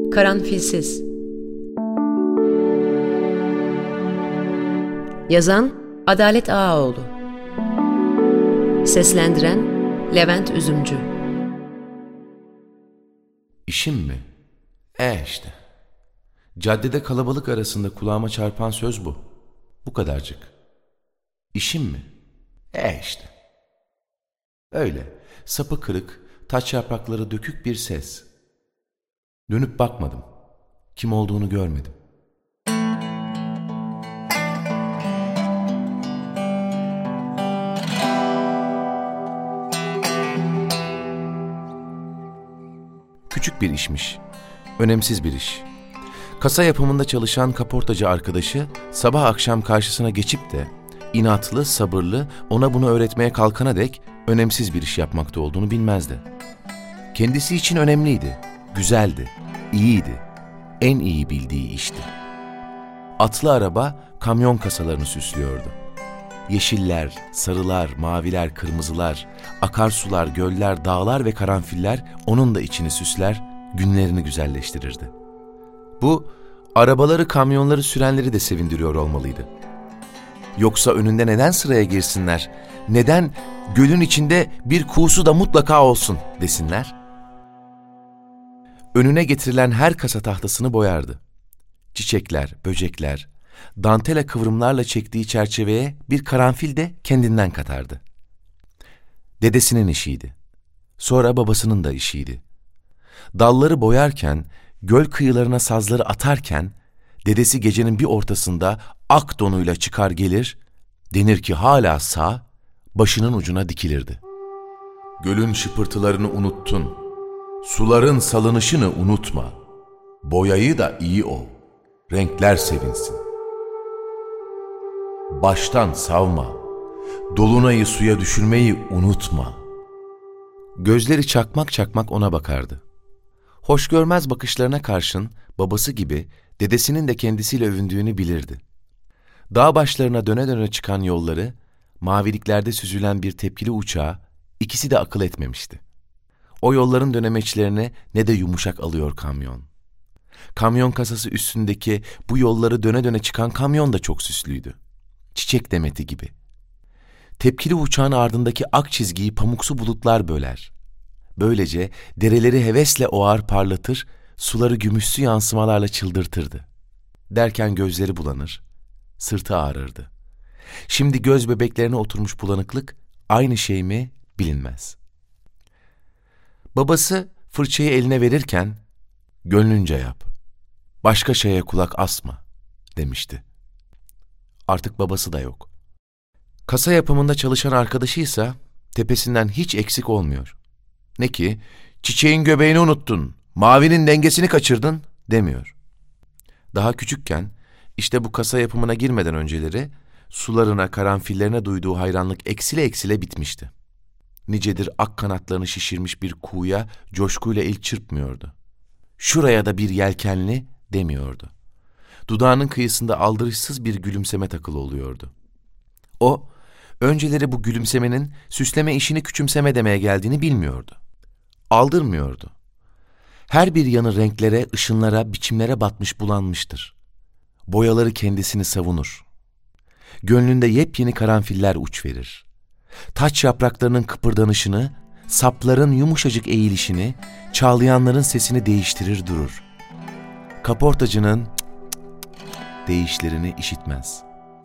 Karanfilsiz. Yazan Adalet Ağaoğlu. Seslendiren Levent Üzümcü. İşim mi? İşte. Caddede kalabalık arasında kulağıma çarpan söz bu. Bu kadarcık. İşim mi? İşte. Öyle, sapı kırık, taç yaprakları dökük bir ses. Dönüp bakmadım. Kim olduğunu görmedim. Küçük bir işmiş. Önemsiz bir iş. Kasa yapımında çalışan kaportacı arkadaşı sabah akşam karşısına geçip de inatlı, sabırlı, ona bunu öğretmeye kalkana dek önemsiz bir iş yapmakta olduğunu bilmezdi. Kendisi için önemliydi, güzeldi, iyiydi, en iyi bildiği işti. Atlı araba kamyon kasalarını süslüyordu. Yeşiller, sarılar, maviler, kırmızılar, akarsular, göller, dağlar ve karanfiller onun da içini süsler, günlerini güzelleştirirdi. Bu, arabaları, kamyonları sürenleri de sevindiriyor olmalıydı. Yoksa önünde neden sıraya girsinler, neden gölün içinde bir kuğusu da mutlaka olsun desinler? Önüne getirilen her kasa tahtasını boyardı. Çiçekler, böcekler, dantela kıvrımlarla çektiği çerçeveye bir karanfil de kendinden katardı. Dedesinin işiydi. Sonra babasının da işiydi. Dalları boyarken, göl kıyılarına sazları atarken, dedesi gecenin bir ortasında ak donuyla çıkar gelir, denir ki hala sağ, başının ucuna dikilirdi. Gölün şıpırtılarını unuttun, suların salınışını unutma, boyayı da iyi ol, renkler sevinsin. Baştan savma, dolunayı suya düşürmeyi unutma. Gözleri çakmak çakmak ona bakardı. Hoş görmez bakışlarına karşın babası gibi dedesinin de kendisiyle övündüğünü bilirdi. Dağ başlarına döne döne çıkan yolları, maviliklerde süzülen bir tepkili uçağa ikisi de akıl etmemişti. O yolların dönemeçlerine ne de yumuşak alıyor kamyon. Kamyon kasası üstündeki bu yolları döne döne çıkan kamyon da çok süslüydü. Çiçek demeti gibi. Tepkili uçağın ardındaki ak çizgiyi pamuksu bulutlar böler. Böylece dereleri hevesle oğar parlatır, suları gümüşsü yansımalarla çıldırtırdı. Derken gözleri bulanır, sırtı ağrırdı. Şimdi göz bebeklerine oturmuş bulanıklık aynı şey mi bilinmez. Babası fırçayı eline verirken, "Gönlünce yap, başka şeye kulak asma," demişti. Artık babası da yok. Kasa yapımında çalışan arkadaşıysa tepesinden hiç eksik olmuyor. Ne ki, "Çiçeğin göbeğini unuttun, mavinin dengesini kaçırdın," demiyor. Daha küçükken, işte bu kasa yapımına girmeden önceleri, sularına, karanfillerine duyduğu hayranlık eksile eksile bitmişti. Nicedir ak kanatlarını şişirmiş bir kuğuya coşkuyla el çırpmıyordu. "Şuraya da bir yelkenli," demiyordu. Dudağının kıyısında aldırışsız bir gülümseme takılı oluyordu. O, önceleri bu gülümsemenin süsleme işini küçümseme demeye geldiğini bilmiyordu. Aldırmıyordu. Her bir yanı renklere, ışınlara, biçimlere batmış bulanmıştır. Boyaları kendisini savunur. Gönlünde yepyeni karanfiller uç verir. Taç yapraklarının kıpırdanışını, sapların yumuşacık eğilişini, çağlayanların sesini değiştirir durur. Kaportacının deyişlerini işitmez.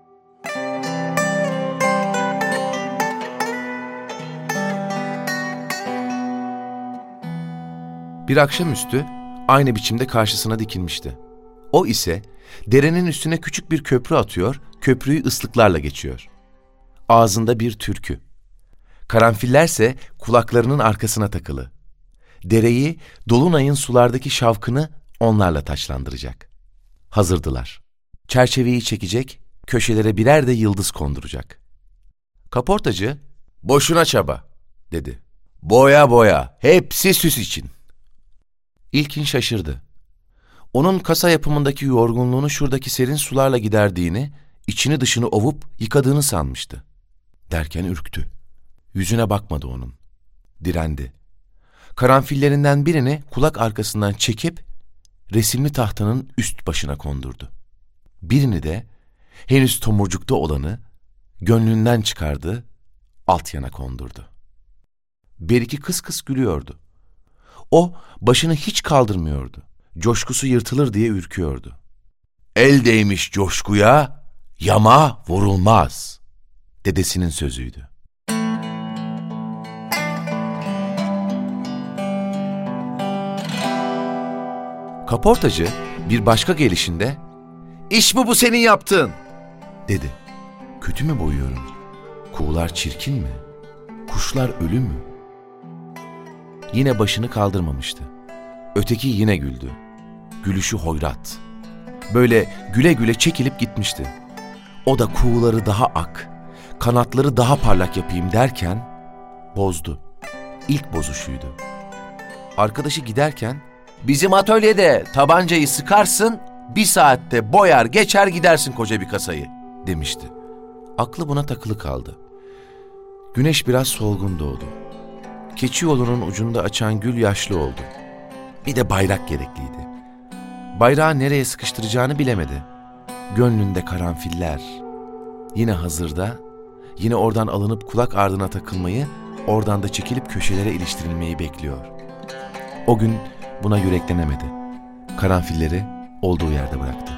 Bir akşamüstü aynı biçimde karşısına dikilmişti. O ise derenin üstüne küçük bir köprü atıyor, köprüyü ıslıklarla geçiyor. Ağzında bir türkü. Karanfillerse kulaklarının arkasına takılı. Dereyi, dolunayın sulardaki şavkını onlarla taçlandıracak. Hazırdılar. Çerçeveyi çekecek, köşelere birer de yıldız konduracak. Kaportacı, "Boşuna çaba," dedi. "Boya boya, hepsi süs için." İlkin şaşırdı. Onun kasa yapımındaki yorgunluğunu şuradaki serin sularla giderdiğini, içini dışını ovup yıkadığını sanmıştı. Derken ürktü. Yüzüne bakmadı onun. Direndi. Karanfillerinden birini kulak arkasından çekip resimli tahtanın üst başına kondurdu. Birini de henüz tomurcukta olanı gönlünden çıkardı, alt yana kondurdu. Beriki kıs kıs gülüyordu. O başını hiç kaldırmıyordu. Coşkusu yırtılır diye ürküyordu. El değmiş coşkuya, yama vurulmaz, dedesinin sözüydü. Kaportacı bir başka gelişinde, "İş mi bu senin yaptığın?" dedi. "Kötü mü boyuyorum? Kuğular çirkin mi? Kuşlar ölü mü?" Yine başını kaldırmamıştı. Öteki yine güldü. Gülüşü hoyrat. Böyle güle güle çekilip gitmişti. O da kuğuları daha ak, kanatları daha parlak yapayım derken bozdu. İlk bozuşuydu. Arkadaşı giderken, "Bizim atölyede tabancayı sıkarsın, 1 saatte boyar geçer gidersin koca bir kasayı," demişti. Aklı buna takılı kaldı. Güneş biraz solgun doğdu. Keçi yolunun ucunda açan gül yaşlı oldu. Bir de bayrak gerekliydi. Bayrağı nereye sıkıştıracağını bilemedi. Gönlünde karanfiller. Yine hazırda, yine oradan alınıp kulak ardına takılmayı, oradan da çekilip köşelere iliştirilmeyi bekliyor. O gün buna yüreklenemedi. Karanfilleri olduğu yerde bıraktı.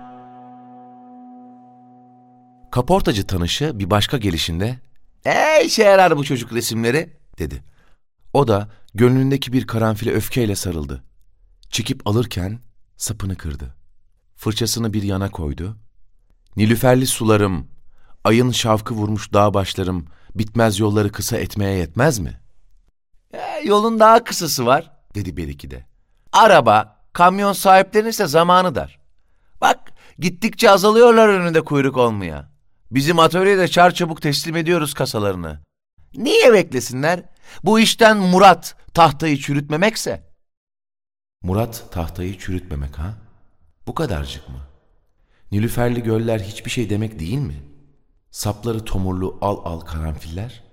Kaportacı tanışı bir başka gelişinde, "İşe yarar bu çocuk resimleri," dedi. O da gönlündeki bir karanfile öfkeyle sarıldı. Çekip alırken sapını kırdı. Fırçasını bir yana koydu. "Nilüferli sularım, ayın şavkı vurmuş dağ başlarım, bitmez yolları kısa etmeye yetmez mi?" "Yolun daha kısası var," dedi Beriki de. "Araba, kamyon sahiplerinin ise zamanı dar. Bak, gittikçe azalıyorlar önünde kuyruk olmaya. Bizim atölyede çarçabuk teslim ediyoruz kasalarını. Niye beklesinler? Bu işten murat tahtayı çürütmemekse." Murat tahtayı çürütmemek ha? Bu kadarcık mı? Nilüferli göller hiçbir şey demek değil mi? Sapları tomurlu al al karanfiller.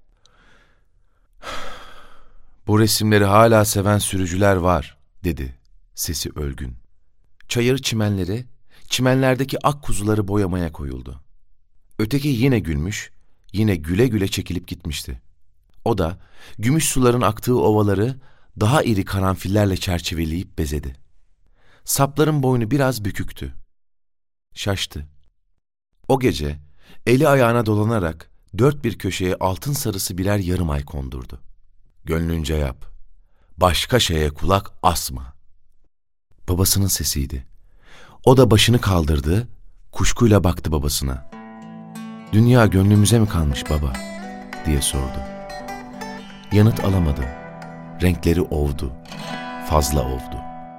"Bu resimleri hala seven sürücüler var," dedi sesi ölgün. Çayır çimenleri, çimenlerdeki ak kuzuları boyamaya koyuldu. Öteki yine gülmüş, yine güle güle çekilip gitmişti. O da gümüş suların aktığı ovaları daha iri karanfillerle çerçeveleyip bezedi. Sapların boynu biraz büküktü. Şaştı. O gece eli ayağına dolanarak 4 bir köşeye altın sarısı birer yarım ay kondurdu. "Gönlünce yap. Başka şeye kulak asma." Babasının sesiydi. O da başını kaldırdı, kuşkuyla baktı babasına. "Dünya gönlümüze mi kalmış baba?" diye sordu. Yanıt alamadı. Renkleri ovdu. Fazla ovdu.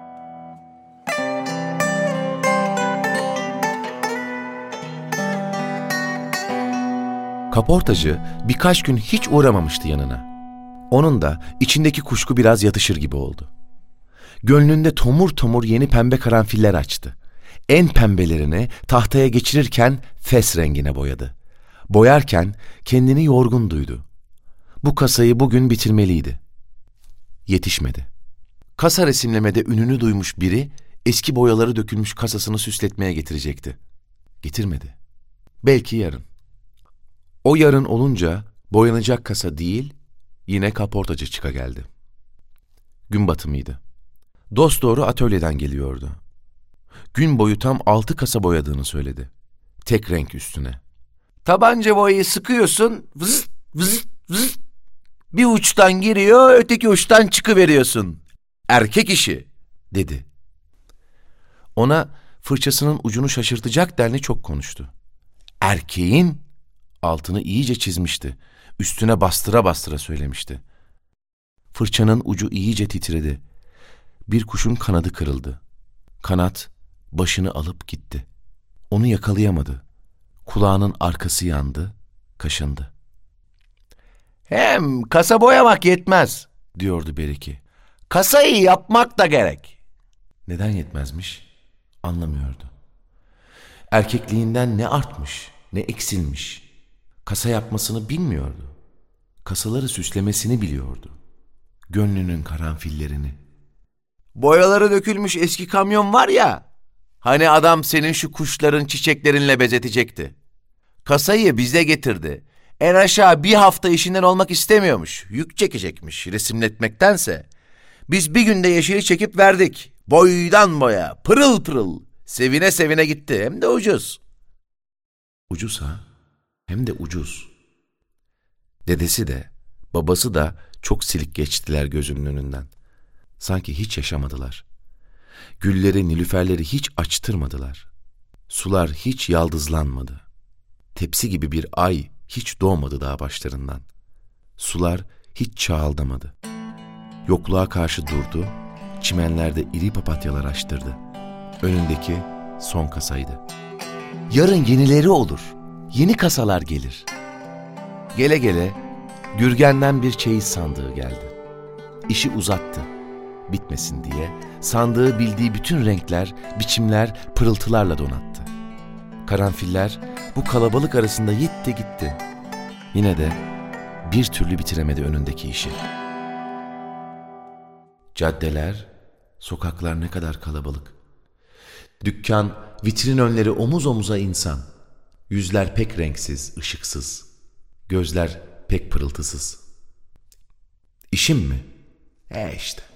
Kaportacı birkaç gün hiç uğramamıştı yanına. Onun da içindeki kuşku biraz yatışır gibi oldu. Gönlünde tomur tomur yeni pembe karanfiller açtı. En pembelerini tahtaya geçirirken fes rengine boyadı. Boyarken kendini yorgun duydu. Bu kasayı bugün bitirmeliydi. Yetişmedi. Kasa resimlemede ününü duymuş biri eski boyaları dökülmüş kasasını süsletmeye getirecekti. Getirmedi. Belki yarın. O yarın olunca boyanacak kasa değil, yine kaportacı çıka geldi. Gün batımıydı. Dosdoğru atölyeden geliyordu. Gün boyu tam 6 kasa boyadığını söyledi. Tek renk üstüne. "Tabanca boyayı sıkıyorsun, vız vız vız. Bir uçtan giriyor, öteki uçtan çıkıveriyorsun. Erkek işi," dedi. Ona fırçasının ucunu şaşırtacak denli çok konuştu. Erkeğin altını iyice çizmişti. Üstüne bastıra bastıra söylemişti. Fırçanın ucu iyice titredi. Bir kuşun kanadı kırıldı. Kanat başını alıp gitti. Onu yakalayamadı. Kulağının arkası yandı, kaşındı. "Hem kasa boyamak yetmez," diyordu Beriki. "Kasayı yapmak da gerek." Neden yetmezmiş? Anlamıyordu. Erkekliğinden ne artmış, ne eksilmiş. Kasa yapmasını bilmiyordu. Kasaları süslemesini biliyordu. Gönlünün karanfillerini. Boyaları dökülmüş eski kamyon var ya, hani adam senin şu kuşların çiçeklerinle bezetecekti. Kasayı bize getirdi. En aşağı bir hafta işinden olmak istemiyormuş. Yük çekecekmiş resimletmektense. Biz bir günde yeşili çekip verdik. Boydan boya, pırıl pırıl. Sevine sevine gitti, hem de ucuz. Ucuz ha? Hem de ucuz. Dedesi de, babası da çok silik geçtiler gözümün önünden. Sanki hiç yaşamadılar. Gülleri, nilüferleri hiç açtırmadılar. Sular hiç yaldızlanmadı. Tepsi gibi bir ay hiç doğmadı dağ başlarından. Sular hiç çağaldamadı. Yokluğa karşı durdu, çimenlerde iri papatyalar açtırdı. Önündeki son kasaydı. Yarın yenileri olur, yeni kasalar gelir. Gele gele Gürgen'den bir çeyiz sandığı geldi. İşi uzattı, bitmesin diye sandığı bildiği bütün renkler, biçimler, pırıltılarla donattı. Karanfiller bu kalabalık arasında gitti gitti. Yine de bir türlü bitiremedi önündeki işi. Caddeler, sokaklar ne kadar kalabalık. Dükkan, vitrin önleri omuz omuza insan. Yüzler pek renksiz, ışıksız. Gözler pek pırıltısız. İşim mi? İşte.